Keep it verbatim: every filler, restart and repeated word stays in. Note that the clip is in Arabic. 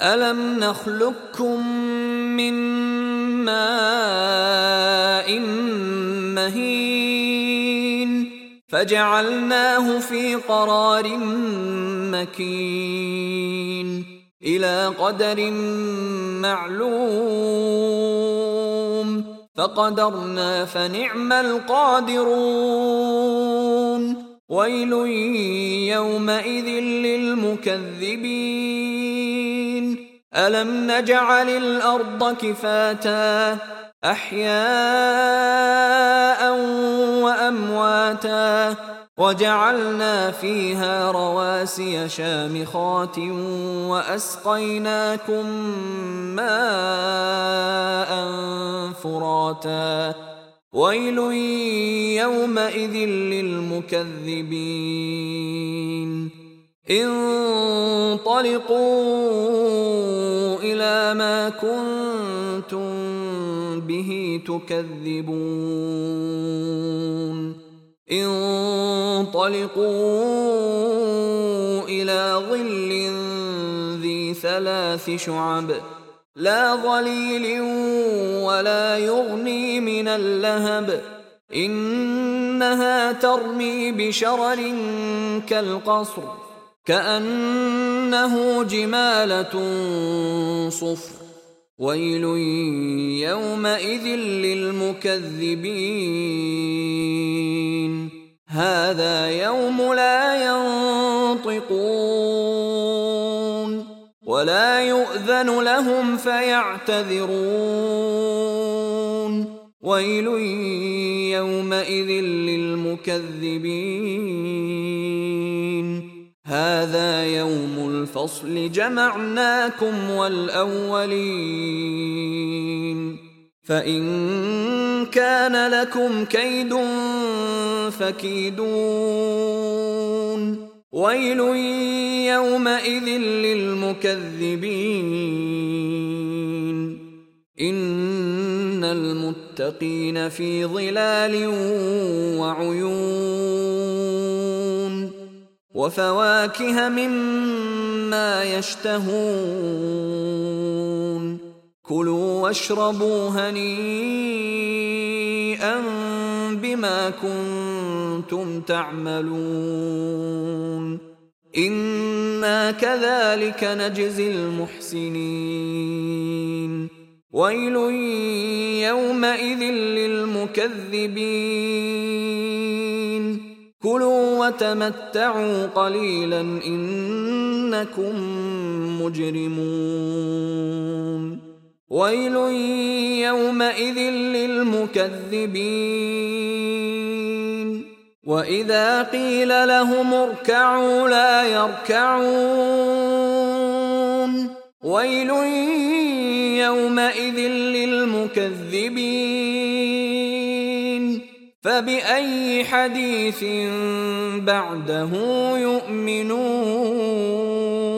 ألم نخلقكم من ماء مهين فجعلناه في قرار مكين إلى قدر معلوم فقدرنا فنعم القادرون ويل يومئذ للمكذبين ألم نجعل الأرض كفاتا أحياء وأمواتا وجعلنا فيها رواسي شامخات وأسقيناكم ماء فراتا ويل يومئذ للمكذبين انطلقوا إلى ما كنتم به تكذبون انطلقوا إلى ظل ذي ثلاث شعب لا ظليل ولا يغني من اللهب إنها ترمي بشرر كالقصر كأنه جمالة صفر ويل يومئذ للمكذبين هذا يوم لا ينطقون ولا يؤذن لهم فيعتذرون ويل يومئذ للمكذبين هذا يوم الفصل جمعناكم والأولين فإن كان لكم كيد فكيدون ويل يومئذ للمكذبين إن المتقين في ظلال وعيون وفواكه مما يشتهون كلوا واشربوا هنيئا بما كنتم تعملون إنا كذلك نجزي المحسنين ويل يومئذ للمكذبين كلوا وتمتعوا قليلا إنكم مجرمون ويل يومئذ للمكذبين وإذا قيل لهم اركعوا لا يركعون ويل يومئذ للمكذبين فبأي حديث بعده يؤمنون